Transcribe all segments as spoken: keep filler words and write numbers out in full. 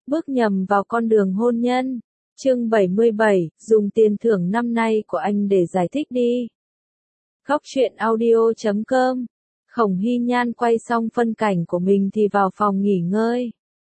bước nhầm vào con đường hôn nhân. Chương bảy mươi bảy, dùng tiền thưởng năm nay của anh để giải thích đi. Góc truyện audio chấm com. Khổng Hy Nhan quay xong phân cảnh của mình thì vào phòng nghỉ ngơi.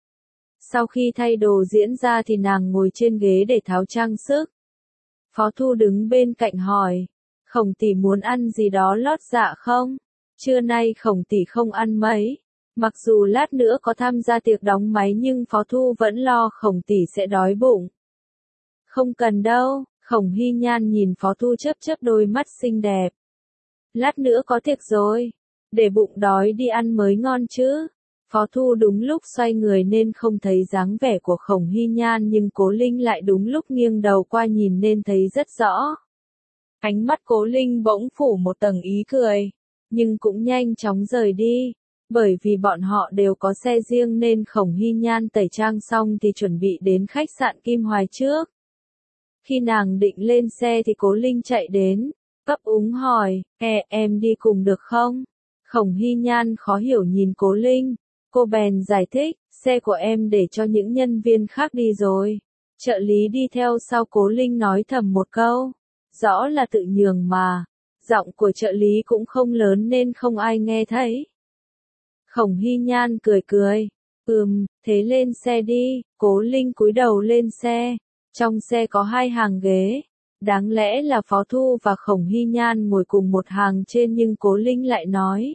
Sau khi thay đồ diễn ra thì nàng ngồi trên ghế để tháo trang sức. Phó Thu đứng bên cạnh hỏi, Khổng tỷ muốn ăn gì đó lót dạ không? Trưa nay Khổng tỷ không ăn mấy. Mặc dù lát nữa có tham gia tiệc đóng máy nhưng Phó Thu vẫn lo Khổng tỷ sẽ đói bụng. Không cần đâu, Khổng Hy Nhan nhìn Phó Thu chớp chớp đôi mắt xinh đẹp. Lát nữa có tiệc rồi, để bụng đói đi ăn mới ngon chứ. Phó Thu đúng lúc xoay người nên không thấy dáng vẻ của Khổng Hy Nhan nhưng Cố Linh lại đúng lúc nghiêng đầu qua nhìn nên thấy rất rõ. Ánh mắt Cố Linh bỗng phủ một tầng ý cười, nhưng cũng nhanh chóng rời đi, bởi vì bọn họ đều có xe riêng nên Khổng Hy Nhan tẩy trang xong thì chuẩn bị đến khách sạn Kim Hoài trước. Khi nàng định lên xe thì Cố Linh chạy đến, ấp úng hỏi, e, em đi cùng được không? Khổng Hy Nhan khó hiểu nhìn Cố Linh, cô bèn giải thích, xe của em để cho những nhân viên khác đi rồi. Trợ lý đi theo sau. Cố Linh nói thầm một câu, rõ là tự nhường mà, giọng của trợ lý cũng không lớn nên không ai nghe thấy. Khổng Hy Nhan cười cười, ừm, thế lên xe đi. Cố Linh cúi đầu lên xe, trong xe có hai hàng ghế. Đáng lẽ là Phó Thu và Khổng Hy Nhan ngồi cùng một hàng trên nhưng Cố Linh lại nói.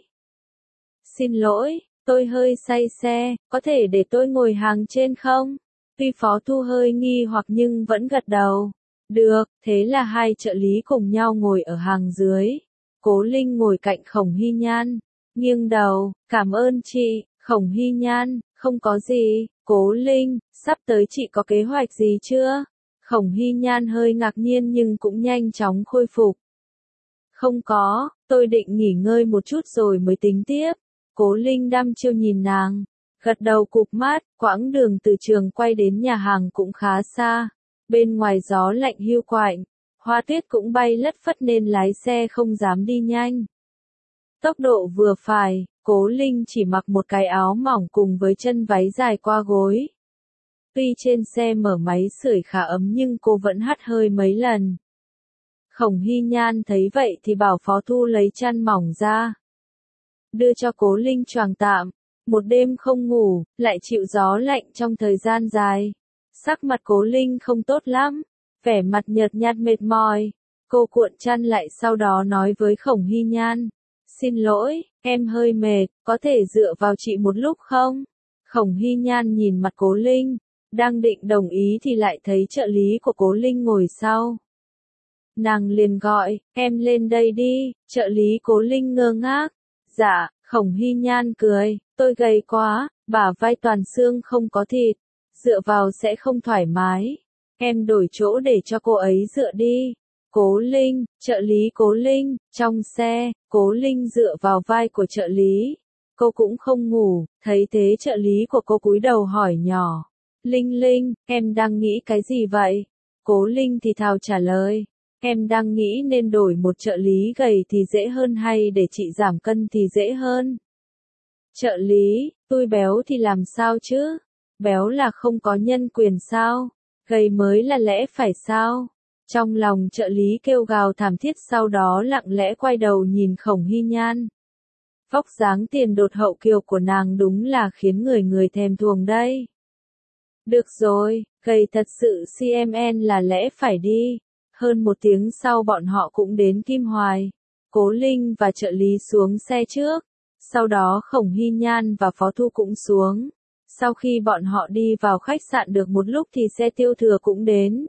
Xin lỗi, tôi hơi say xe, có thể để tôi ngồi hàng trên không? Tuy Phó Thu hơi nghi hoặc nhưng vẫn gật đầu. Được, thế là hai trợ lý cùng nhau ngồi ở hàng dưới. Cố Linh ngồi cạnh Khổng Hy Nhan, nghiêng đầu, cảm ơn chị. Khổng Hy Nhan, không có gì. Cố Linh, sắp tới chị có kế hoạch gì chưa? Khổng Hy Nhan hơi ngạc nhiên nhưng cũng nhanh chóng khôi phục. Không có, tôi định nghỉ ngơi một chút rồi mới tính tiếp. Cố Linh đăm chiêu nhìn nàng, gật đầu cụp mắt. Quãng đường từ trường quay đến nhà hàng cũng khá xa. Bên ngoài gió lạnh hiu quạnh, hoa tuyết cũng bay lất phất nên lái xe không dám đi nhanh. Tốc độ vừa phải, Cố Linh chỉ mặc một cái áo mỏng cùng với chân váy dài qua gối. Tuy trên xe mở máy sưởi khá ấm nhưng cô vẫn hắt hơi mấy lần. Khổng Hy Nhan thấy vậy thì bảo Phó Thu lấy chăn mỏng ra, đưa cho Cố Linh choàng tạm. Một đêm không ngủ, lại chịu gió lạnh trong thời gian dài. Sắc mặt Cố Linh không tốt lắm, vẻ mặt nhợt nhạt mệt mỏi. Cô cuộn chăn lại sau đó nói với Khổng Hy Nhan, xin lỗi, em hơi mệt, có thể dựa vào chị một lúc không? Khổng Hy Nhan nhìn mặt Cố Linh, đang định đồng ý thì lại thấy trợ lý của Cố Linh ngồi sau. Nàng liền gọi, em lên đây đi. Trợ lý Cố Linh ngơ ngác. Dạ. Khổng Hy Nhan cười, tôi gầy quá, bả vai toàn xương không có thịt, dựa vào sẽ không thoải mái. Em đổi chỗ để cho cô ấy dựa đi. Cố Linh, trợ lý Cố Linh, trong xe, Cố Linh dựa vào vai của trợ lý. Cô cũng không ngủ, thấy thế trợ lý của cô cúi đầu hỏi nhỏ. Linh Linh, em đang nghĩ cái gì vậy? Cố Linh thì thào trả lời. Em đang nghĩ nên đổi một trợ lý gầy thì dễ hơn hay để chị giảm cân thì dễ hơn? Trợ lý, tôi béo thì làm sao chứ? Béo là không có nhân quyền sao? Gầy mới là lẽ phải sao? Trong lòng trợ lý kêu gào thảm thiết sau đó lặng lẽ quay đầu nhìn Khổng Hy Nhan. Vóc dáng tiền đột hậu kiều của nàng đúng là khiến người người thèm thuồng đây. Được rồi, gầy thật sự xê em en là lẽ phải đi. Hơn một tiếng sau bọn họ cũng đến Kim Hoài. Cố Linh và trợ lý xuống xe trước. Sau đó Khổng Hy Nhan và Phó Thu cũng xuống. Sau khi bọn họ đi vào khách sạn được một lúc thì xe Tiêu Thừa cũng đến.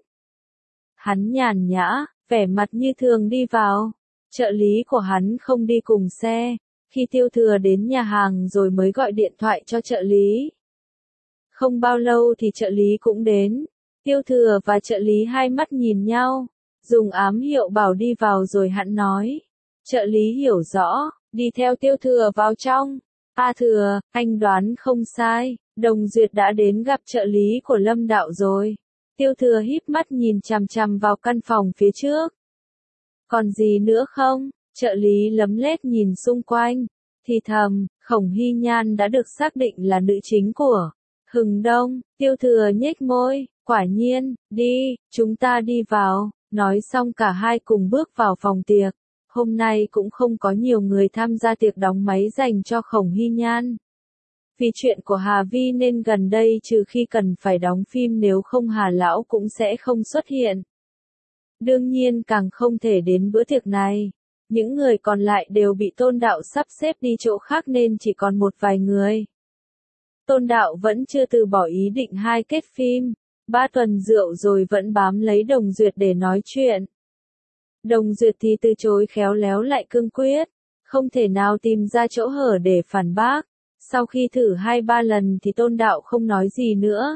Hắn nhàn nhã, vẻ mặt như thường đi vào. Trợ lý của hắn không đi cùng xe. Khi Tiêu Thừa đến nhà hàng rồi mới gọi điện thoại cho trợ lý. Không bao lâu thì trợ lý cũng đến. Tiêu Thừa và trợ lý hai mắt nhìn nhau, dùng ám hiệu bảo đi vào rồi hắn nói. Trợ lý hiểu rõ, đi theo Tiêu Thừa vào trong. A Thừa, anh đoán không sai, Đồng Duyệt đã đến gặp trợ lý của Lâm Đạo rồi. Tiêu Thừa híp mắt nhìn chằm chằm vào căn phòng phía trước. Còn gì nữa không? Trợ lý lấm lét nhìn xung quanh, thì thầm, Khổng Hy Nhan đã được xác định là nữ chính của Hừng đông, Tiêu Thừa nhếch môi, quả nhiên, đi, chúng ta đi vào, nói xong cả hai cùng bước vào phòng tiệc. Hôm nay cũng không có nhiều người tham gia tiệc đóng máy dành cho Khổng Hy Nhan. Vì chuyện của Hà Vi nên gần đây trừ khi cần phải đóng phim nếu không Hà Lão cũng sẽ không xuất hiện. Đương nhiên càng không thể đến bữa tiệc này. Những người còn lại đều bị Tôn Đạo sắp xếp đi chỗ khác nên chỉ còn một vài người. Tôn Đạo vẫn chưa từ bỏ ý định hai kết phim. Ba tuần rượu rồi vẫn bám lấy Đồng Duyệt để nói chuyện. Đồng Duyệt thì từ chối khéo léo lại cương quyết. Không thể nào tìm ra chỗ hở để phản bác. Sau khi thử hai ba lần thì Tôn Đạo không nói gì nữa.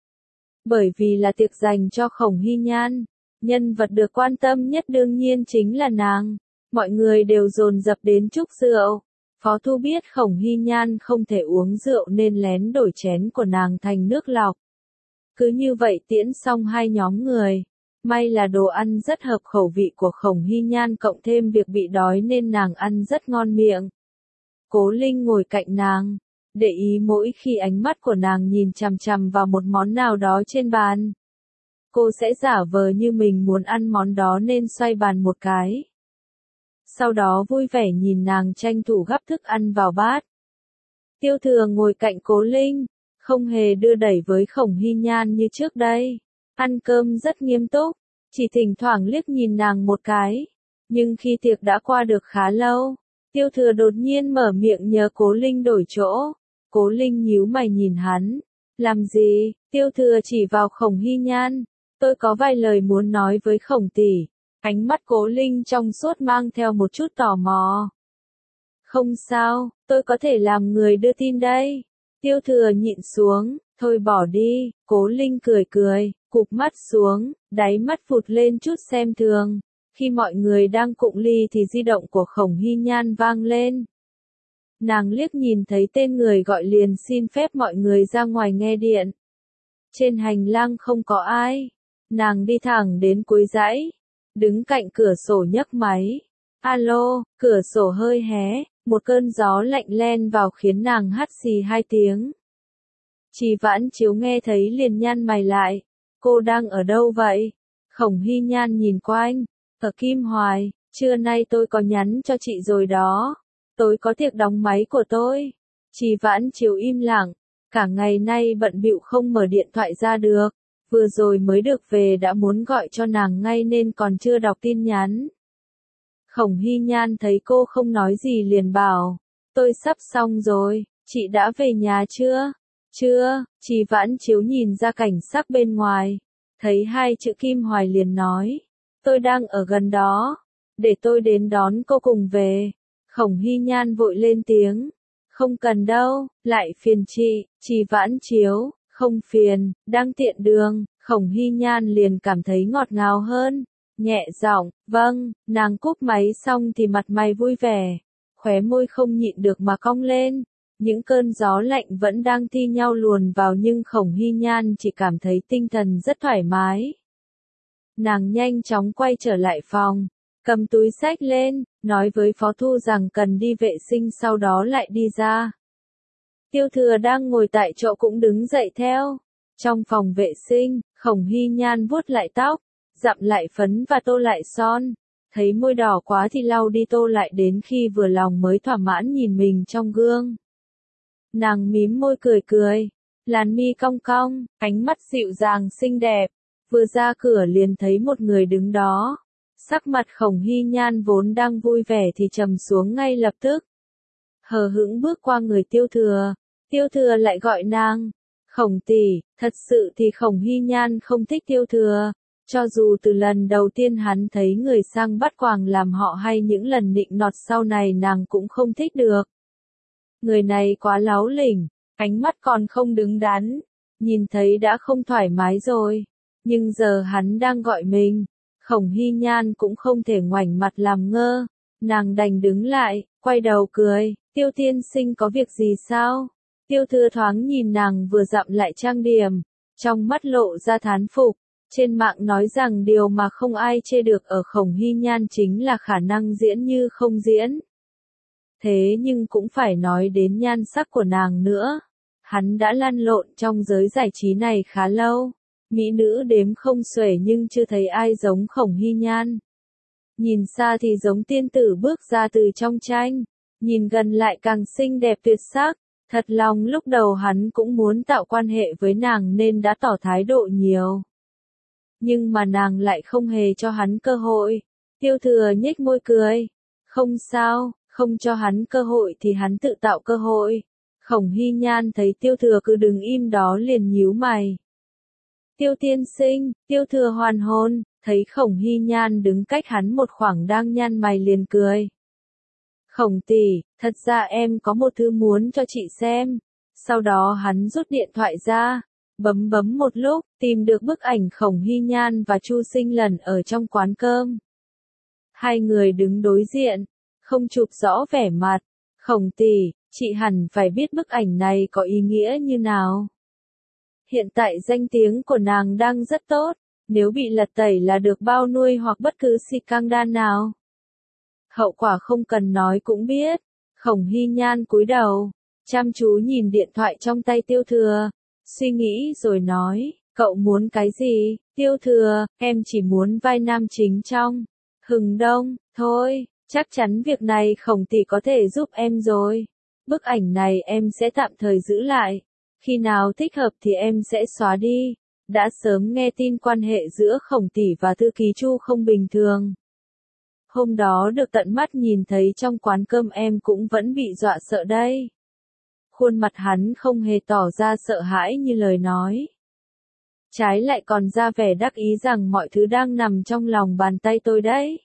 Bởi vì là tiệc dành cho Khổng Hy Nhan. Nhân vật được quan tâm nhất đương nhiên chính là nàng. Mọi người đều dồn dập đến chúc rượu. Phó Thu biết Khổng Hy Nhan không thể uống rượu nên lén đổi chén của nàng thành nước lọc. Cứ như vậy tiễn xong hai nhóm người. May là đồ ăn rất hợp khẩu vị của Khổng Hy Nhan cộng thêm việc bị đói nên nàng ăn rất ngon miệng. Cố Linh ngồi cạnh nàng, để ý mỗi khi ánh mắt của nàng nhìn chằm chằm vào một món nào đó trên bàn. Cô sẽ giả vờ như mình muốn ăn món đó nên xoay bàn một cái. Sau đó vui vẻ nhìn nàng tranh thủ gắp thức ăn vào bát. Tiêu Thừa ngồi cạnh Cố Linh, không hề đưa đẩy với Khổng Hy Nhan như trước đây. Ăn cơm rất nghiêm túc, chỉ thỉnh thoảng liếc nhìn nàng một cái. Nhưng khi tiệc đã qua được khá lâu, Tiêu Thừa đột nhiên mở miệng nhờ Cố Linh đổi chỗ. Cố Linh nhíu mày nhìn hắn. Làm gì? Tiêu Thừa chỉ vào Khổng Hy Nhan. Tôi có vài lời muốn nói với Khổng tỷ. Ánh mắt Cố Linh trong suốt mang theo một chút tò mò. Không sao, tôi có thể làm người đưa tin đây. Tiêu Thừa nhịn xuống, thôi bỏ đi. Cố Linh cười cười, cụp mắt xuống, đáy mắt phụt lên chút xem thường. Khi mọi người đang cụng ly thì di động của Khổng Hy Nhan vang lên. Nàng liếc nhìn thấy tên người gọi liền xin phép mọi người ra ngoài nghe điện. Trên hành lang không có ai. Nàng đi thẳng đến cuối dãy. Đứng cạnh cửa sổ nhấc máy. Alo, cửa sổ hơi hé. Một cơn gió lạnh len vào khiến nàng hắt xì hai tiếng. Trì Vãn Chiếu nghe thấy liền nhăn mày lại. Cô đang ở đâu vậy? Khổng Hy Nhan nhìn quanh. Ở Kim Hoài, trưa nay tôi có nhắn cho chị rồi đó. Tối có tiệc đóng máy của tôi. Trì Vãn Chiếu im lặng. Cả ngày nay bận bịu không mở điện thoại ra được. Vừa rồi mới được về đã muốn gọi cho nàng ngay nên còn chưa đọc tin nhắn. Khổng Hy Nhan thấy cô không nói gì liền bảo. Tôi sắp xong rồi, chị đã về nhà chưa? Chưa, Trì Vãn Chiếu nhìn ra cảnh sắc bên ngoài. Thấy hai chữ Kim Hoài liền nói. Tôi đang ở gần đó. Để tôi đến đón cô cùng về. Khổng Hy Nhan vội lên tiếng. Không cần đâu, lại phiền chị. Trì Vãn Chiếu, không phiền, đang tiện đường. Khổng Hy Nhan liền cảm thấy ngọt ngào hơn. Nhẹ giọng, vâng, nàng cúp máy xong thì mặt mày vui vẻ. Khóe môi không nhịn được mà cong lên. Những cơn gió lạnh vẫn đang thi nhau luồn vào nhưng Khổng Hy Nhan chỉ cảm thấy tinh thần rất thoải mái. Nàng nhanh chóng quay trở lại phòng, cầm túi xách lên, nói với Phó Thu rằng cần đi vệ sinh sau đó lại đi ra. Tiêu Thừa đang ngồi tại chỗ cũng đứng dậy theo. Trong phòng vệ sinh, Khổng Hy Nhan vuốt lại tóc, dặm lại phấn và tô lại son. Thấy môi đỏ quá thì lau đi tô lại đến khi vừa lòng mới thỏa mãn nhìn mình trong gương. Nàng mím môi cười cười, làn mi cong cong, ánh mắt dịu dàng xinh đẹp. Vừa ra cửa liền thấy một người đứng đó. Sắc mặt Khổng Hy Nhan vốn đang vui vẻ thì trầm xuống ngay lập tức. Hờ hững bước qua người Tiêu Thừa. Tiêu Thừa lại gọi nàng. Khổng tỷ, thật sự thì Khổng Hy Nhan không thích Tiêu Thừa. Cho dù từ lần đầu tiên hắn thấy người sang bắt quàng làm họ hay những lần nịnh nọt sau này nàng cũng không thích được. Người này quá láu lỉnh, ánh mắt còn không đứng đắn, nhìn thấy đã không thoải mái rồi. Nhưng giờ hắn đang gọi mình, Khổng Hy Nhan cũng không thể ngoảnh mặt làm ngơ. Nàng đành đứng lại, quay đầu cười, Tiêu tiên sinh có việc gì sao? Tiêu Thừa thoáng nhìn nàng vừa dặm lại trang điểm, trong mắt lộ ra thán phục. Trên mạng nói rằng điều mà không ai chê được ở Khổng Hy Nhan chính là khả năng diễn như không diễn. Thế nhưng cũng phải nói đến nhan sắc của nàng nữa. Hắn đã lăn lộn trong giới giải trí này khá lâu. Mỹ nữ đếm không xuể nhưng chưa thấy ai giống Khổng Hy Nhan. Nhìn xa thì giống tiên tử bước ra từ trong tranh. Nhìn gần lại càng xinh đẹp tuyệt sắc. Thật lòng lúc đầu hắn cũng muốn tạo quan hệ với nàng nên đã tỏ thái độ nhiều. Nhưng mà nàng lại không hề cho hắn cơ hội. Tiêu Thừa nhếch môi cười. Không sao, không cho hắn cơ hội thì hắn tự tạo cơ hội. Khổng Hy Nhan thấy Tiêu Thừa cứ đứng im đó liền nhíu mày. Tiêu tiên sinh, Tiêu Thừa hoàn hồn, thấy Khổng Hy Nhan đứng cách hắn một khoảng đang nhăn mày liền cười. Khổng tỷ, thật ra em có một thứ muốn cho chị xem. Sau đó hắn rút điện thoại ra, bấm bấm một lúc, tìm được bức ảnh Khổng Hy Nhan và Chu Sinh lần ở trong quán cơm. Hai người đứng đối diện, không chụp rõ vẻ mặt. Khổng tỷ, chị hẳn phải biết bức ảnh này có ý nghĩa như nào. Hiện tại danh tiếng của nàng đang rất tốt, nếu bị lật tẩy là được bao nuôi hoặc bất cứ scandal nào. Hậu quả không cần nói cũng biết. Khổng Hy Nhan cúi đầu, chăm chú nhìn điện thoại trong tay Tiêu Thừa, suy nghĩ rồi nói, cậu muốn cái gì? Tiêu Thừa, em chỉ muốn vai nam chính trong Hừng Đông, thôi, chắc chắn việc này Khổng tỷ có thể giúp em rồi. Bức ảnh này em sẽ tạm thời giữ lại, khi nào thích hợp thì em sẽ xóa đi. Đã sớm nghe tin quan hệ giữa Khổng tỷ và thư ký Chu không bình thường. Hôm đó được tận mắt nhìn thấy trong quán cơm em cũng vẫn bị dọa sợ đây. Khuôn mặt hắn không hề tỏ ra sợ hãi như lời nói. Trái lại còn ra vẻ đắc ý rằng mọi thứ đang nằm trong lòng bàn tay tôi đấy.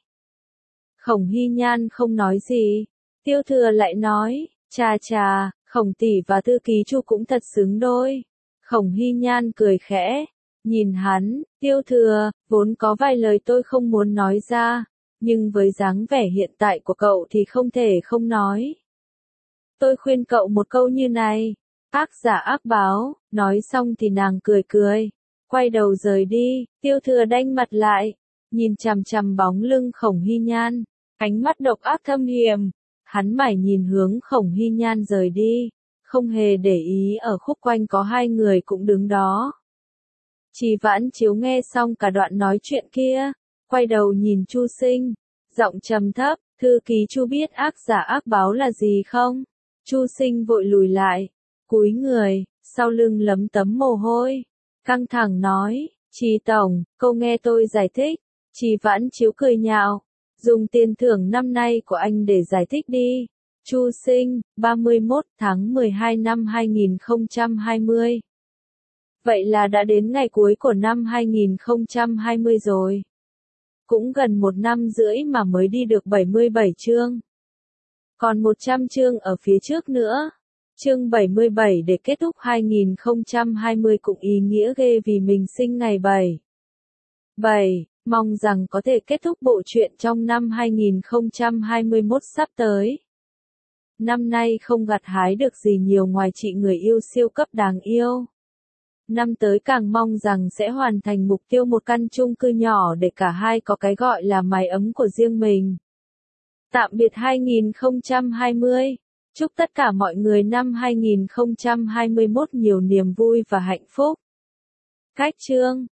Khổng Hy Nhan không nói gì. Tiêu Thừa lại nói, chà chà, Khổng tỷ và thư ký Chu cũng thật xứng đôi. Khổng Hy Nhan cười khẽ, nhìn hắn, Tiêu Thừa, vốn có vài lời tôi không muốn nói ra, nhưng với dáng vẻ hiện tại của cậu thì không thể không nói. Tôi khuyên cậu một câu như này, ác giả ác báo. Nói xong thì nàng cười cười, quay đầu rời đi. Tiêu Thừa đanh mặt lại, nhìn chằm chằm bóng lưng Khổng Hy Nhan, ánh mắt độc ác thâm hiểm. Hắn mải nhìn hướng Khổng Hy Nhan rời đi, không hề để ý ở khúc quanh có hai người cũng đứng đó. Trì Vãn Chiếu nghe xong cả đoạn nói chuyện kia, quay đầu nhìn Chu Sinh, giọng trầm thấp, thư ký Chu biết ác giả ác báo là gì không? Chu Sinh vội lùi lại, cúi người, sau lưng lấm tấm mồ hôi, căng thẳng nói, Trì tổng, câu nghe tôi giải thích. Trì Vãn Chiếu cười nhạo, dùng tiền thưởng năm nay của anh để giải thích đi. Chu Sinh, ba mươi mốt tháng mười hai năm hai nghìn không trăm hai mươi. Vậy là đã đến ngày cuối của năm hai nghìn không trăm hai mươi rồi. Cũng gần một năm rưỡi mà mới đi được bảy mươi bảy chương. Còn một trăm chương ở phía trước nữa. Chương bảy mươi bảy để kết thúc hai nghìn không trăm hai mươi cũng ý nghĩa ghê vì mình sinh ngày bảy. bảy, mong rằng có thể kết thúc bộ truyện trong năm hai nghìn không trăm hai mươi mốt sắp tới. Năm nay không gặt hái được gì nhiều ngoài chị người yêu siêu cấp đáng yêu. Năm tới càng mong rằng sẽ hoàn thành mục tiêu một căn chung cư nhỏ để cả hai có cái gọi là mái ấm của riêng mình. Tạm biệt hai nghìn không trăm hai mươi. Chúc tất cả mọi người năm hai nghìn không trăm hai mươi mốt nhiều niềm vui và hạnh phúc. Cách chương